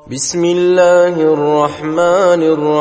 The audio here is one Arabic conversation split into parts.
بسم الله الرحمن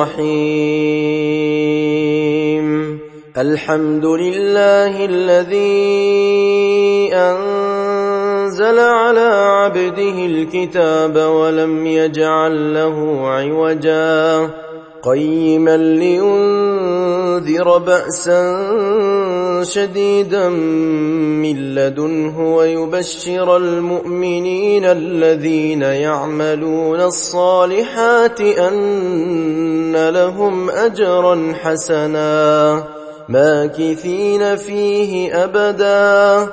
الرحيم. الحمد لله الذي أنزل على عبده الكتاب ولم يجعل له عوجا قيما لينذر بأسا شديدا من لدنه ويبشر المؤمنين الذين يعملون الصالحات أن لهم أجرا حسنا ماكثين فيه أبدا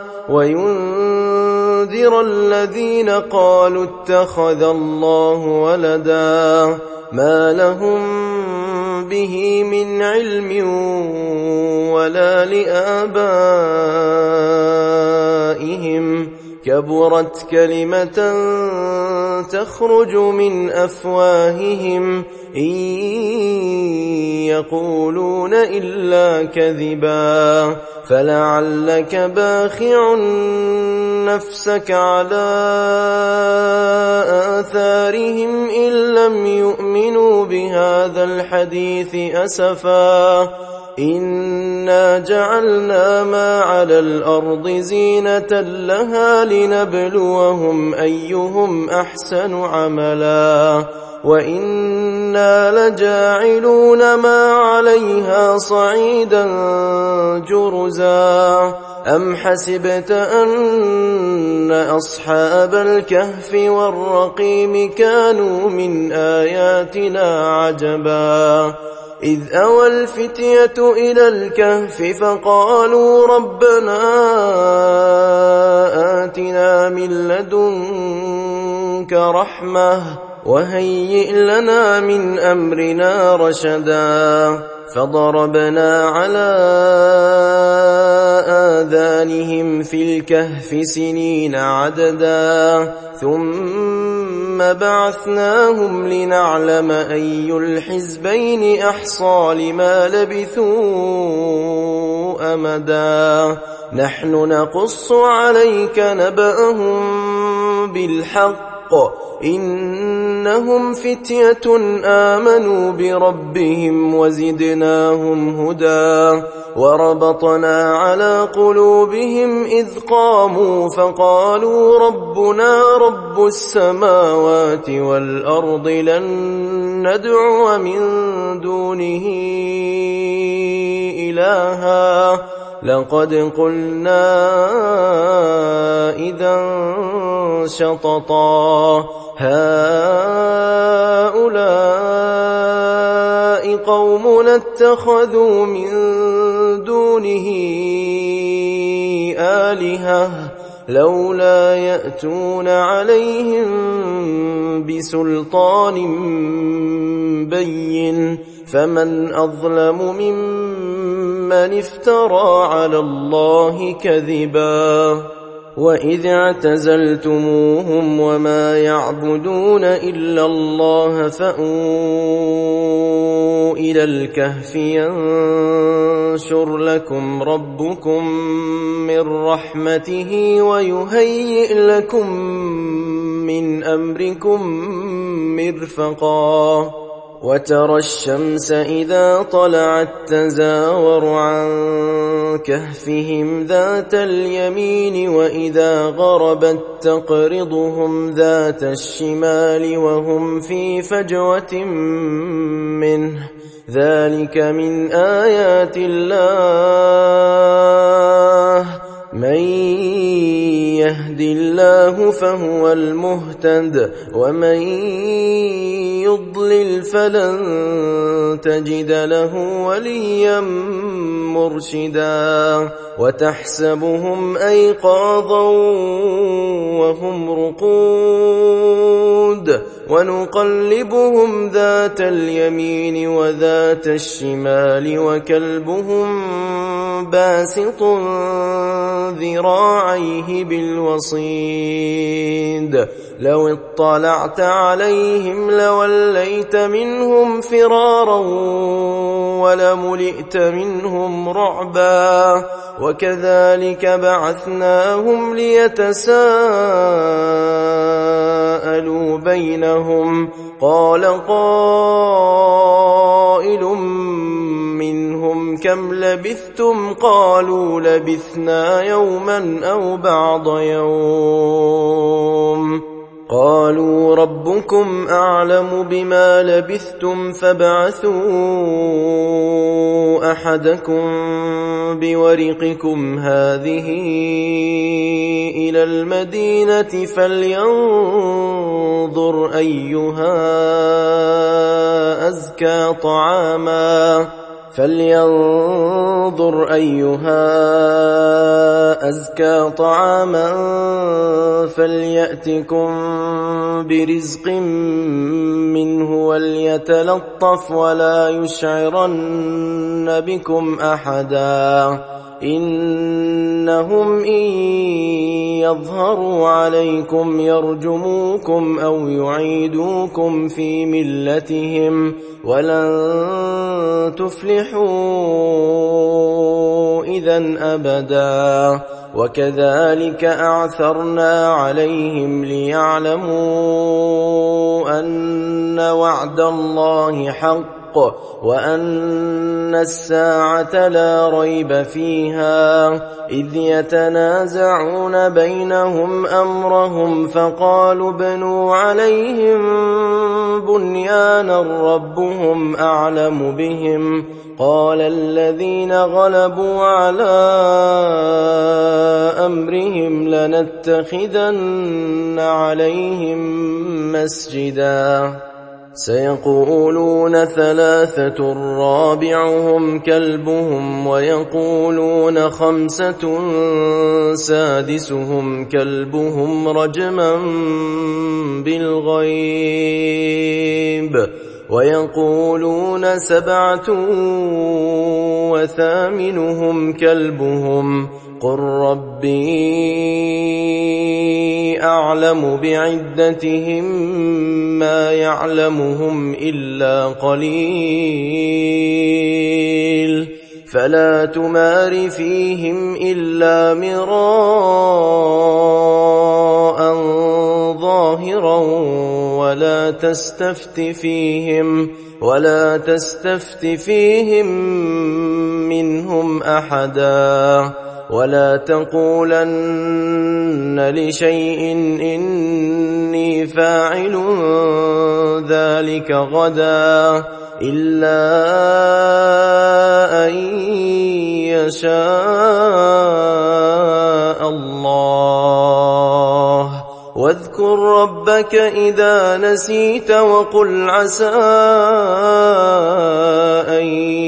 وينذر الذين قالوا اتخذ الله ولدا ما لهم به من علم ولا لآبائهم كبرت كلمة تخرج من أفواههم إن يقولون إلا كذبا فلعلك باخع نفسك على آثارهم إن لم يؤمنوا بهذا الحديث أسفا إنا جعلنا ما على الأرض زينة لها لنبلوهم أيهم أحسن عملا وإنا لجاعلون ما عليها صعيدا جرزا أم حسبت أن أصحاب الكهف والرقيم كانوا من آياتنا عجبا إذ أوى الفتية إلى الكهف فقالوا ربنا آتنا من لدنك رحمة وهيئ لنا من أمرنا رشدا فضربنا على آذانهم في الكهف سنين عددا ثم بعثناهم لنعلم أي الحزبين أحصى لما لبثوا أمدا نحن نقص عليك نبأهم بالحق إنهم فتية آمنوا بربهم وزدناهم هدى وربطنا على قلوبهم إذ قاموا فقالوا ربنا رب السماوات والأرض لن ندعو من دونه إلها لقد قلنا إذا شططا هؤلاء قومنا اتخذوا من دونه آلهة لولا يأتون عليهم بسلطان بين فمن أظلم ممن افترى على الله كذبا وإذ اعتزلتموهم وما يعبدون إلا الله فأووا إلى الكهف ينشر لكم ربكم من رحمته ويهيئ لكم من أمركم مرفقا وترى الشمس إذا طلعت تزاور عن كهفهم ذات اليمين وإذا غربت تقرضهم ذات الشمال وهم في فجوة منه ذلك من آيات الله من يهد الله فهو المهتد ومن يضلل فلن تجد له وليا مرشدا وتحسبهم أيقاظا وهم رقود ونقلبهم ذات اليمين وذات الشمال وكلبهم باسط ذراعيه بالوصيد لو اطلعت عليهم لوليت منهم فرارا ولملئت منهم رعبا وكذلك بعثناهم ليتساءلوا بينهم قال قائل منهم كم لبثتم قالوا لبثنا يوما أو بعض يوم قالوا ربكم أعلم بما لبثتم فابعثوا أحدكم بورقكم هذه إلى المدينة فلينظر أيها أزكى طعاما فليأتكم برزق منه وليتلطف ولا يشعرن بكم أحدا إنهم إن يظهروا عليكم يرجموكم أو يعيدوكم في ملتهم ولن تفلحوا إذن أبدا وكذلك أعثرنا عليهم ليعلموا أن وعد الله حق وأن الساعة لا ريب فيها إذ يتنازعون بينهم أمرهم فقالوا ابنوا عليهم بنيانا ربهم أعلم بهم قال الذين غلبوا على أمرهم لنتخذن عليهم مسجدا سيقولون ثلاثة رابعهم كلبهم ويقولون خمسة سادسهم كلبهم رجما بالغيب ويقولون سبعة وثامنهم كلبهم قل ربي أعلم بعدتهم ما يعلمهم إلا قليل فلا تمار فيهم إلا مراء ظاهرا ولا تستفت فيهم منهم أحدا ولا تقولن لشيء إني فاعل ذلك غدا إلا أن يشاء الله واذكر ربك إذا نسيت وقل عسى أن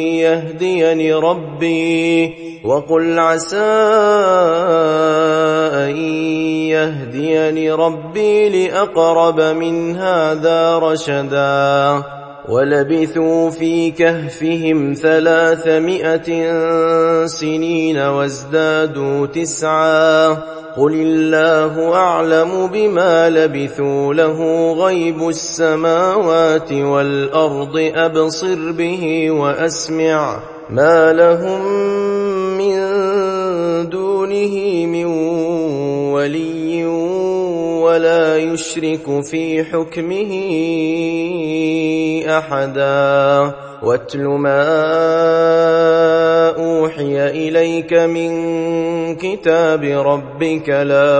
يهديني ربي لأقرب من هذا رشدا ولبثوا في كهفهم 300 سنين وازدادوا 9 قل الله أعلم بما لبثوا له غيب السماوات والأرض أبصر به وأسمع ما لهم من دونه من ولي ولا يشرك في حكمه أحدا واتل ما أوحي إليك من كتاب ربك لا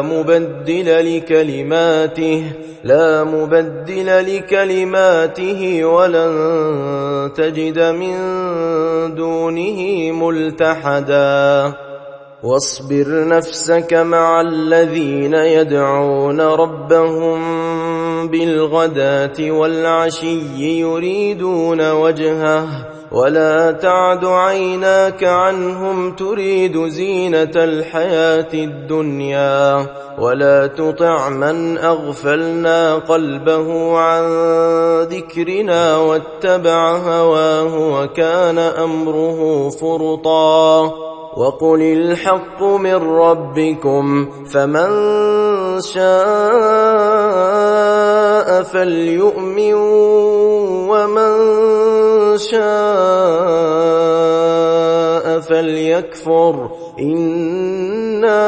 مبدل لكلماته ولن تجد من دونه ملتحدا واصبر نفسك مع الذين يدعون ربهم بالغداة والعشي يريدون وجهه ولا تعد عيناك عنهم تريد زينة الحياة الدنيا ولا تطع من أغفلنا قلبه عن ذكرنا واتبع هواه وكان أمره فرطا وقل الحق من ربكم فمن شاء فليؤمن ومن شاء فليكفر إنا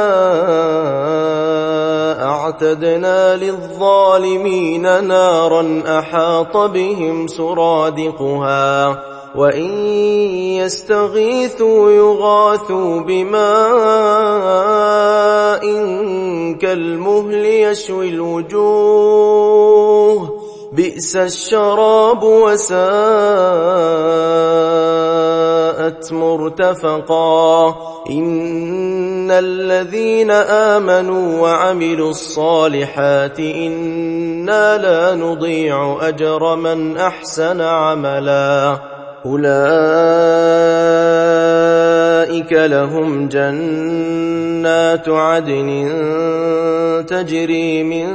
أعتدنا للظالمين نارا أحاط بهم سرادقها وإن يستغيثوا يغاثوا بماء كالمهل يشوي الوجوه بئس الشراب وساءت مرتفقا إن الذين آمنوا وعملوا الصالحات إنا لا نضيع أجر من أحسن عملا أولئك لهم جنات عدن تجري من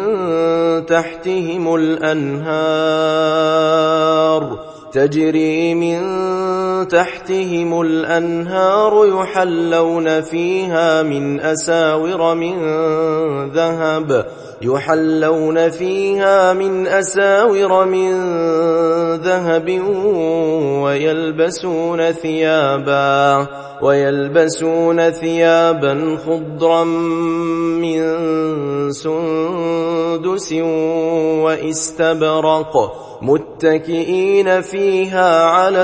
تحتهم الأنهار يحلون فيها من أساور من ذهب ويلبسون ثيابا خضرا من سندس واستبرق متكئين فيها على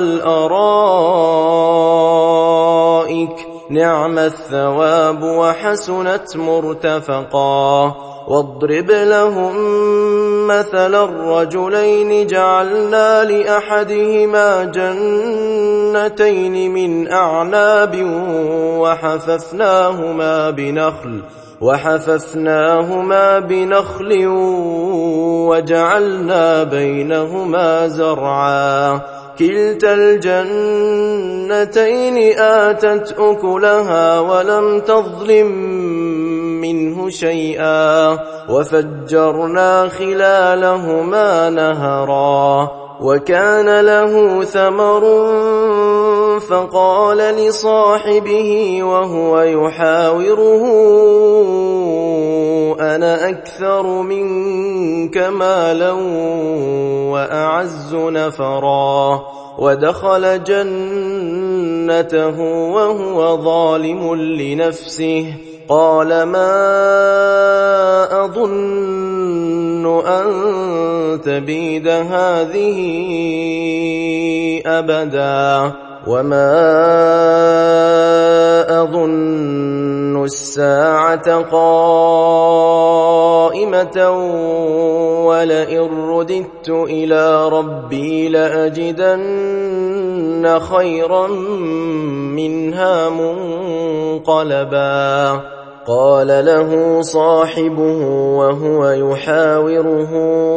الأرائك نعم الثواب وحسنت مرتفقا واضرب لهم مثل الرجلين جعلنا لأحدهما جنتين من أعناب وحففناهما بنخل وجعلنا بينهما زرعا كلتا الجنتين آتت أكلها ولم تظلم منه شيئا وفجرنا خلالهما نهرا وكان له ثمر فقال لصاحبه وهو يحاوره أنا أكثر منك مالا وأعز نفرا ودخل جنته وهو ظالم لنفسه قال ما أظن أن تبيد هذه أبدا وما أظن الساعة قائمة ولئن رددت إلى ربي لأجدن خيرا منها منقلبا قال له صاحبه وهو يحاوره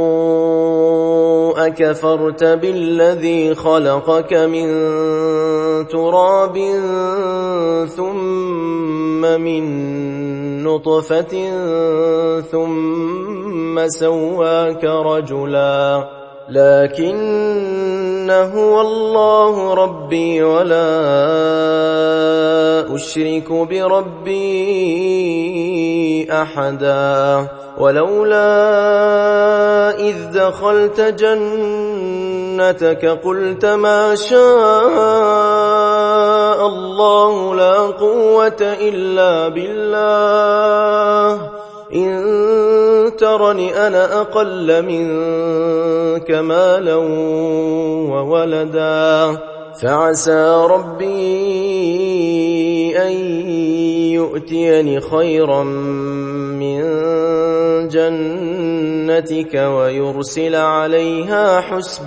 أكفرت بالذي خلقك من تراب ثم من نطفة ثم سواك رجلا لكن هو الله ربي ولا أشرك بربي أحدا ولولا إذ دخلت جنتك قلت ما شاء الله لا قوة إلا بالله إن ترني أنا أقل منك مالا وولدا فعسى ربي أن يؤتيني خيرا من جنتك ويرسل عليها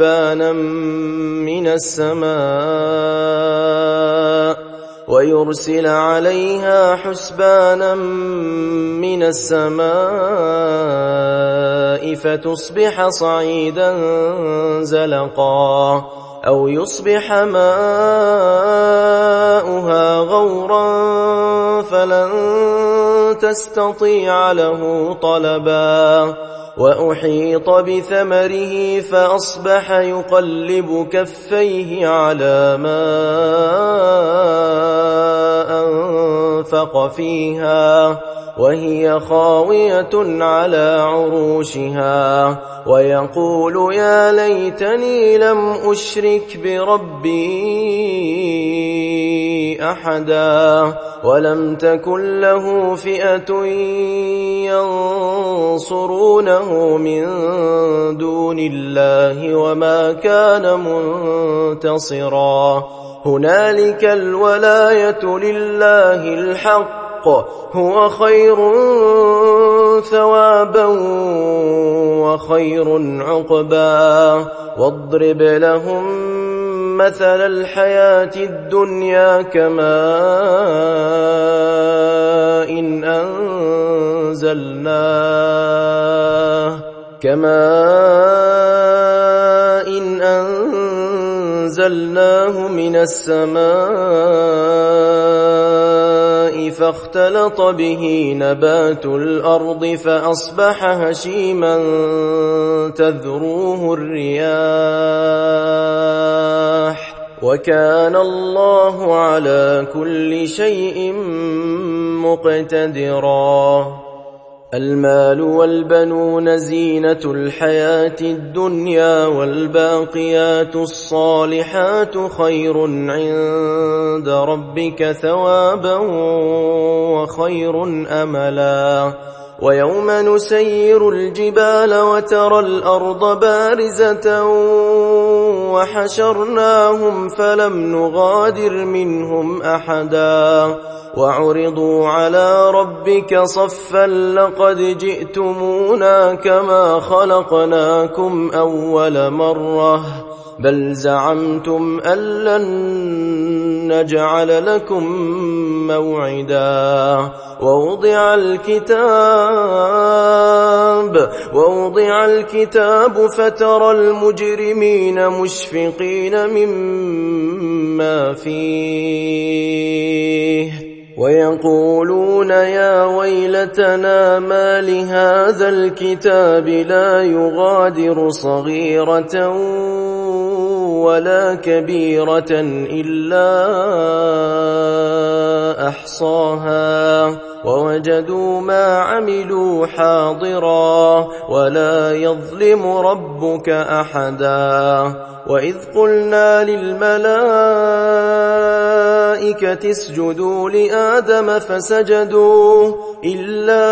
حسبانا من السماء فتصبح صعيدا زلقا أو يصبح ماؤها غورا فلن تستطيع له طلبا وأحيط بثمره فأصبح يقلب كفيه على ما فانفق فيها وهي خاوية على عروشها ويقول يا ليتني لم أشرك بربي أحدا ولم تكن له فئة ينصرونه من دون الله وما كان منتصرا هنالك الولاية لله الحق هو خير ثوابا وخير عقبا واضرب لهم مثل الحياة الدنيا كماء إن أنزلناه من السماء فاختلط به نبات الأرض فأصبح هشيما تذروه الرياح وكان الله على كل شيء مقتدرا المال والبنون زينة الحياة الدنيا والباقيات الصالحات خير عند ربك ثوابا وخير أملا ويوم نسير الجبال وترى الأرض بارزة وحشرناهم فلم نغادر منهم أحدا وعرضوا على ربك صفا لقد جئتمونا كما خلقناكم أول مرة بل زعمتم أن لن نجعل لكم موعدا ووضع الكتاب فترى المجرمين مشفقين مما فيه ويقولون يا ويلتنا ما لهذا الكتاب لا يغادر صغيرة ولا كبيرة إلا أحصاها ووجدوا ما عملوا حاضرا ولا يظلم ربك أحدا وإذ قلنا للملائكة اسجدوا لآدم فسجدوا إلا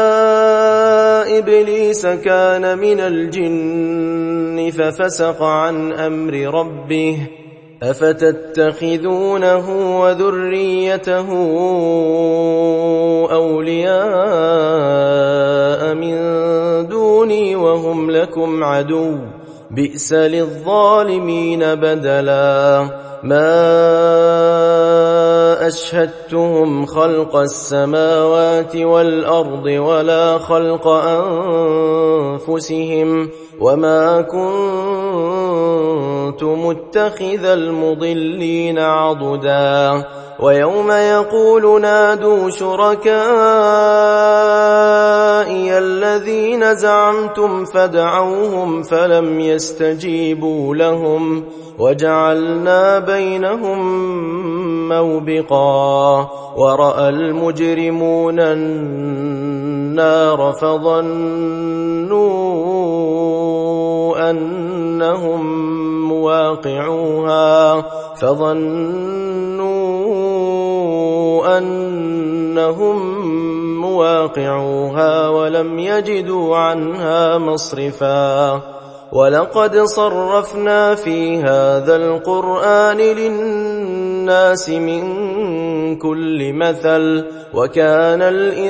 إبليس كان من الجن ففسق عن أمر ربه أفتتخذونه وذريته أولياء من دوني وهم لكم عدو بئس للظالمين بدلا ما أشهدتهم خلق السماوات والأرض ولا خلق أنفسهم وما كنت متخذ المضلين عضدا ويوم يقول نادوا شركائي الذين زعمتم فدعوهم فلم يستجيبوا لهم وجعلنا بينهم موبقا ورأى المجرمون النار فظنوا أنهم مواقعوها ولم يجدوا عنها مصرفا ولقد صرفنا في هذا القرآن للناس من كل مثل وكان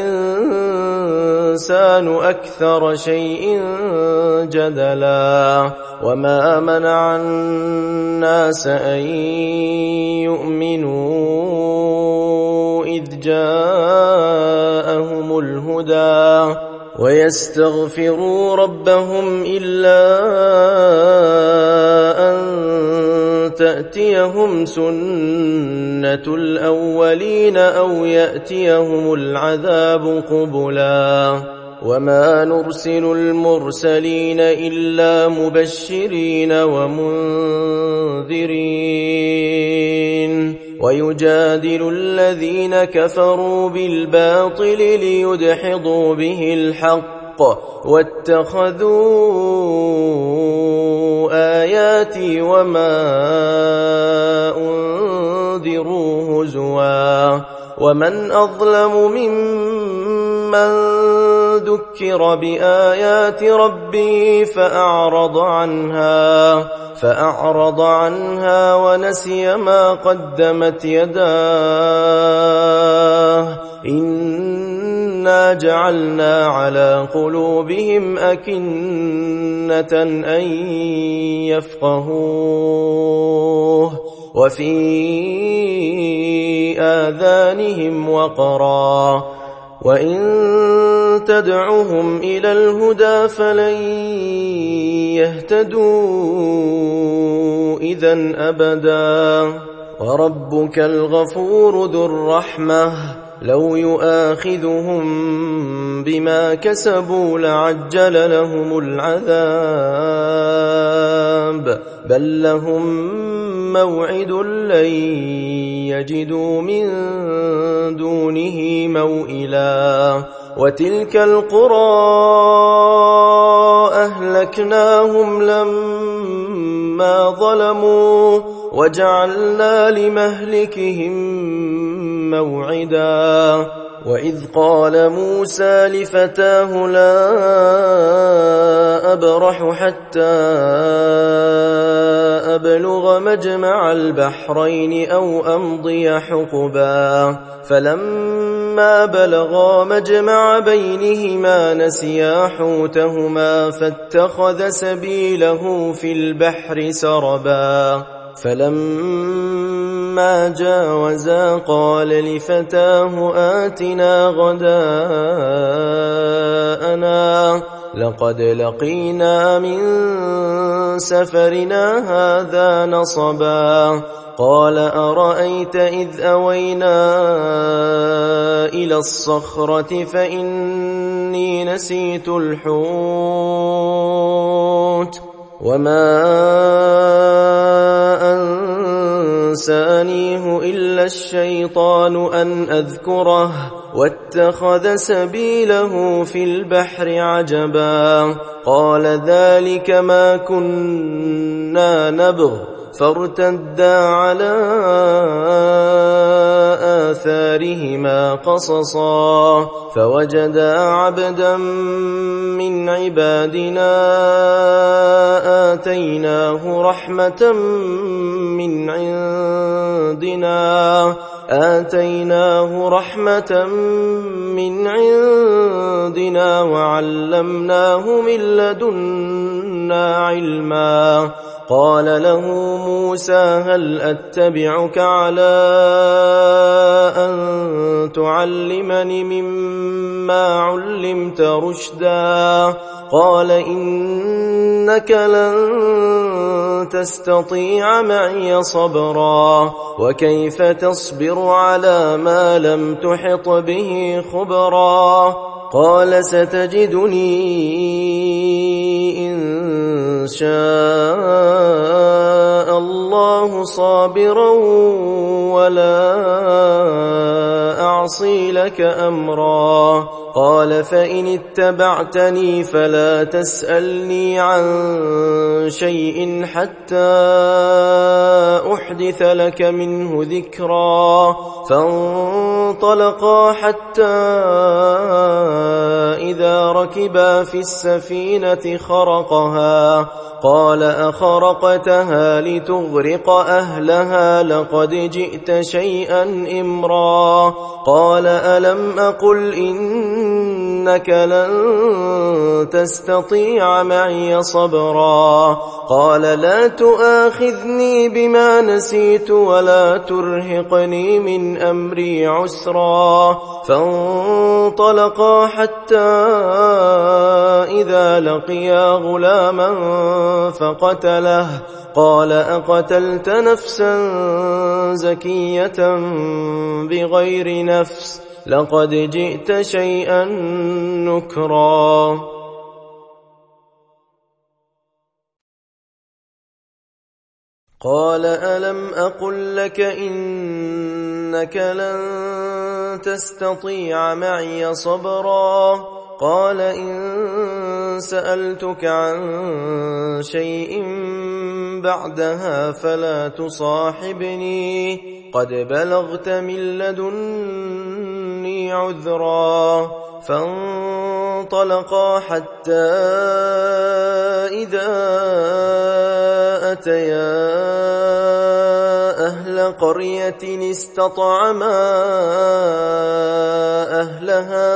الإنسان أكثر شيء جدلا وما منع الناس أن يؤمنوا إذ جاءهم الهدى ويستغفروا ربهم إلا أن تأتيهم سنة الأولين أو يأتيهم العذاب قبلا وما نرسل المرسلين إلا مبشرين ومنذرين ويجادل الذين كفروا بالباطل ليدحضوا به الحق واتخذوا آياتي وما أنذروا هزوا ومن أظلم ممن ذكر بآيات ربه فأعرض عنها ونسي ما قدمت يداه إنا جعلنا على قلوبهم أكنة أن يفقهوه وفي آذانهم وقرا وإن تدعهم إلى الهدى فلن يهتدوا إذن أبدا وربك الغفور ذو الرحمة لو يؤاخذهم بما كسبوا لعجل لهم العذاب بل لهم موعد لن يجدوا من دونه موئلا وتلك القرى أهلكناهم لما ظلموا وجعلنا لمهلكهم موعدا وإذ قال موسى لفتاه لا أبرح حتى أبلغ مجمع البحرين أو أمضي حقبا فلما بلغا مجمع بينهما نسيا حوتهما فاتخذ سبيله في البحر سربا فلما جاوزا قال لفتاه آتنا غداءنا لقد لقينا من سفرنا هذا نصبا قال أرأيت إذ أوينا إلى الصخرة فإني نسيت الحوت وما أنسانيه إلا الشيطان أن أذكره واتخذ سبيله في البحر عجبا قال ذلك ما كنا نبغ فارتدا على آثارهما قصصا فوجدا عبدا من عبادنا آتيناه رحمة من عندنا وعلمناه من لدنا علما قال له موسى هل أتبعك على أن تعلمني مما علمت رشدا قال إنك لن تستطيع معي صبرا وكيف تصبر على ما لم تحط به خبرا قال ستجدني إن شاء الله صابرا ولا أعصي لك أمرا قال فإن اتبعتني فلا تسألني عن شيء حتى أحدث لك منه ذكرا فانطلقا حتى إذا ركبا في السفينة خرقها قال أخرقتها لتغرق أهلها لقد جئت شيئا إمرا قال ألم أقل إنك لن تستطيع معي صبرا قال لا تؤاخذني بما نسيت ولا ترهقني من أمري عسرا فانطلقا حتى إذا لقيا غلاما فقتله قال أقتلت نفسا زكية بغير نفس لقد جئت شيئا نكرا قال ألم أقل لك إنك لن تستطيع معي صبرا قال إن سألتك عن شيء بعدها فلا تصاحبني قد بلغت من لدني عذرا فانطلقا حتى إذا أتيا أهل قرية استطعما أهلها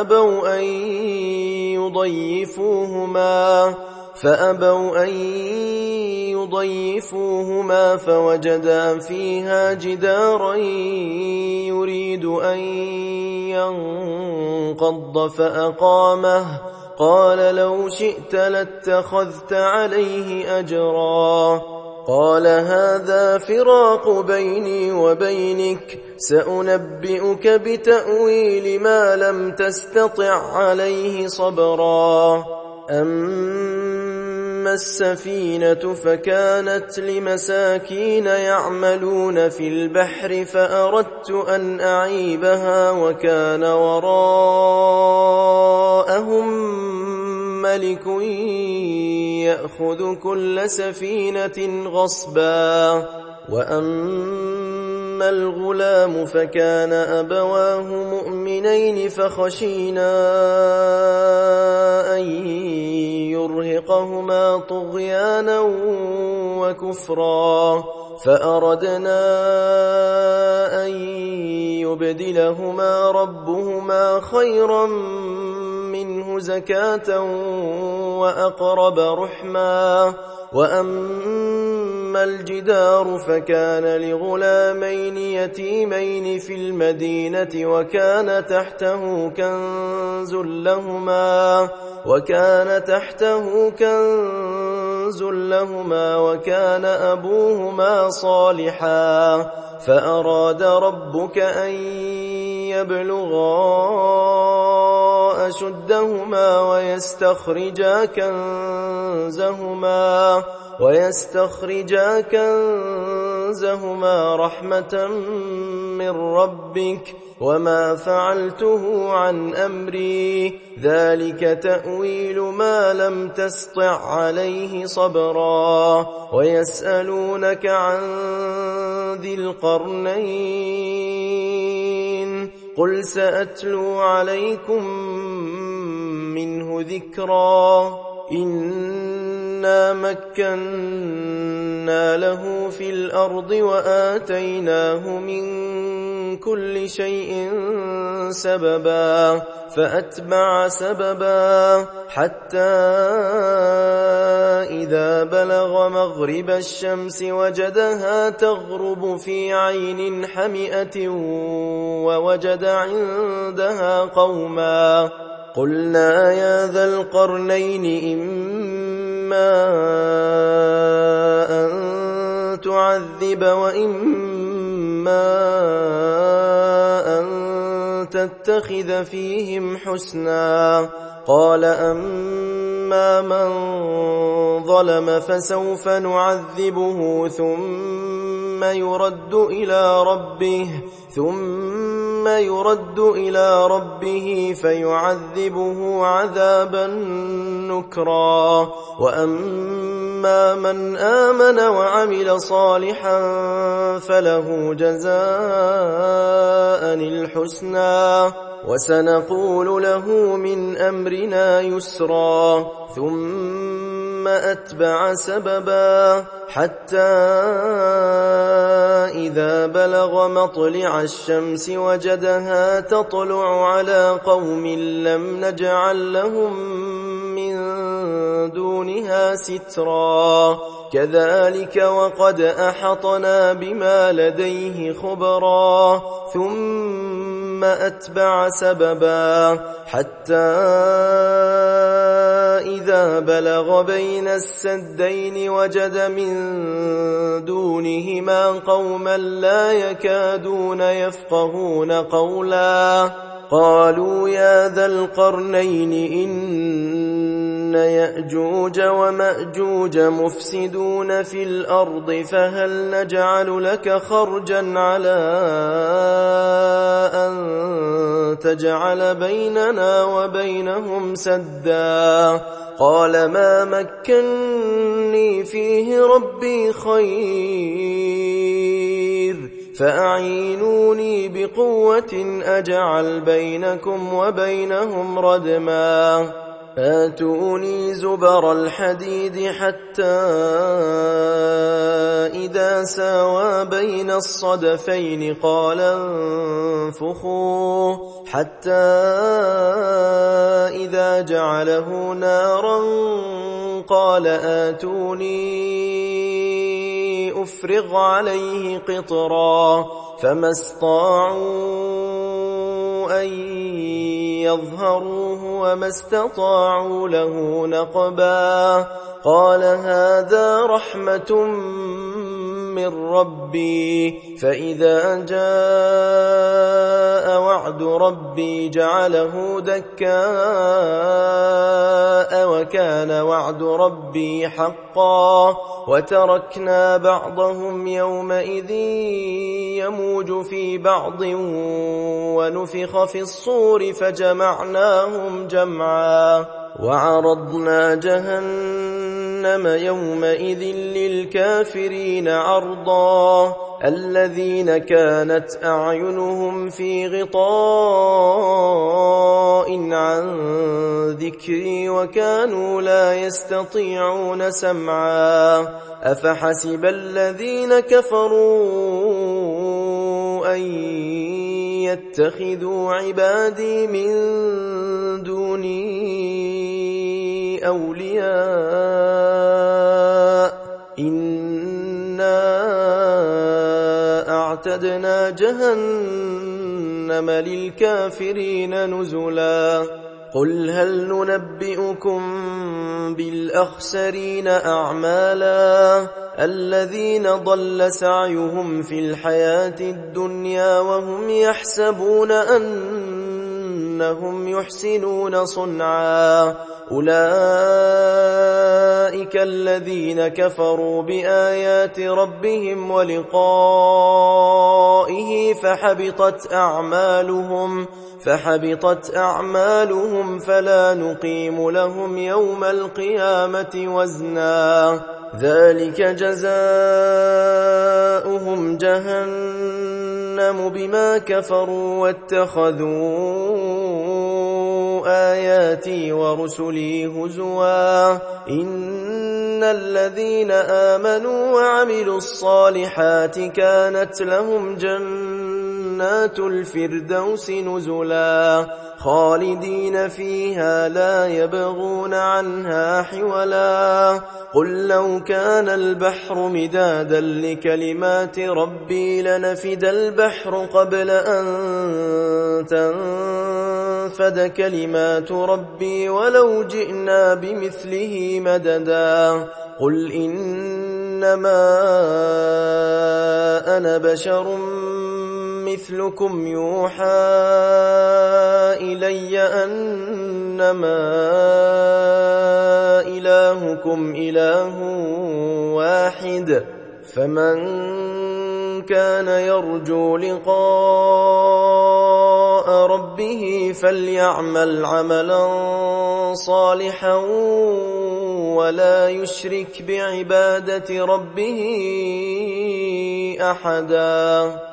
فأبوا أن يضيفوهما فوجدا فيها جدارا يريد أن ينقض فأقامه قال لو شئت لاتخذت عليه أجرا قال هذا فراق بيني وبينك سأنبئك بتأويل ما لم تستطع عليه صبرا أما السفينة فكانت لمساكين يعملون في البحر فأردت أن أعيبها وكان وراءهم ملك يأخذ كل سفينة غصبا وأما الغلام فكان أبواه مؤمنين فخشينا أن يرهقهما طغيانا وكفرا فأردنا أن يبدلهما ربهما خيرا منه زكاة وأقرب رحما وأما الجدار فكان لغلامين يتيمين في المدينة وكان تحته كنز لهما وكان أبوهما صالحا فأراد ربك أن يبلغا أشدهما ويستخرجا كنزهما رحمة من ربك وما فعلته عن أمري ذلك تأويل ما لم تسطع عليه صبرا ويسألونك عن ذي القرنين قل سأتلو عليكم منه ذكرا إنا مكنا له في الأرض وآتيناه من كل شيء سببا فأتبع سببا حتى إذا بلغ مغرب الشمس وجدها تغرب في عين حمئة ووجد عندها قوما قلنا يا ذا القرنين إما أن تعذب وإما أن تتخذ فيهم حسنا قال أما من ظلم فسوف نعذبه ثم يرد إلى ربه فيعذبه عذابا نكرا وأما من آمن وعمل صالحا فله جزاء الحسنى وسنقول له من أمرنا يسرا ثم أتبع سببا حتى إذا بلغ مطلع الشمس وجدها تطلع على قوم لم نجعل لهم من دونها سترا كذلك وقد أحطنا بما لديه خبرا ثم أتبع سببا حتى إذا بلغ بين السدين وجد من دونهما قوما لا يكادون يفقهون قولا قالوا يا ذا القرنين إن يأجوج ومأجوج مفسدون في الأرض فهل نجعل لك خرجا على أن تجعل بيننا وبينهم سدا قال ما مكني فيه ربي خير فأعينوني بقوة أجعل بينكم وبينهم ردما آتوني زبر الحديد حتى إذا ساوى بين الصدفين قال انفخوا حتى إذا جعله نارا قال آتوني أفرغ عليه قطرا فما استطاعوا أن يظهروه وما استطاعوا له نقبا قال هذا رحمة من ربي فإذا جاء وعد ربي جعله دكاء وكان وعد ربي حقا وتركنا بعضهم يومئذ يموج في بعض ونفخ في الصور فجمعناهم جمعا وعرضنا جهنم يومئذ للكافرين عرضا الذين كانت أعينهم في غطاء عن ذكري وكانوا لا يستطيعون سمعا أفحسب الذين كفروا أن يتخذوا عبادي من دوني أولياء إنا أعتدنا جهنم للكافرين نزلا قل هل ننبئكم بالأخسرين أعمالا الذين ضل سعيهم في الحياة الدنيا وهم يحسبون أنهم يحسنون صنعا أولئك الذين كفروا بآيات ربهم ولقائه فحبطت أعمالهم فلا نقيم لهم يوم القيامة وزنا ذلك جزاؤهم جهنم بما كفروا واتخذوا آياتي ورسلي هزوا إن الذين آمنوا وعملوا الصالحات كانت لهم جنات الفردوس نزلا خالدين فيها لا يبغون عنها حولا قل لو كان البحر مدادا لكلمات ربي لنفد البحر قبل أن تنفد كلمات ربي ولو جئنا بمثله مددا قل إنما أنا بشر مثلكم يوحى إلي أنما إلهكم إله واحد فمن كان يرجو لقاء ربه فليعمل عملا صالحا ولا يشرك بعبادة ربه أحدا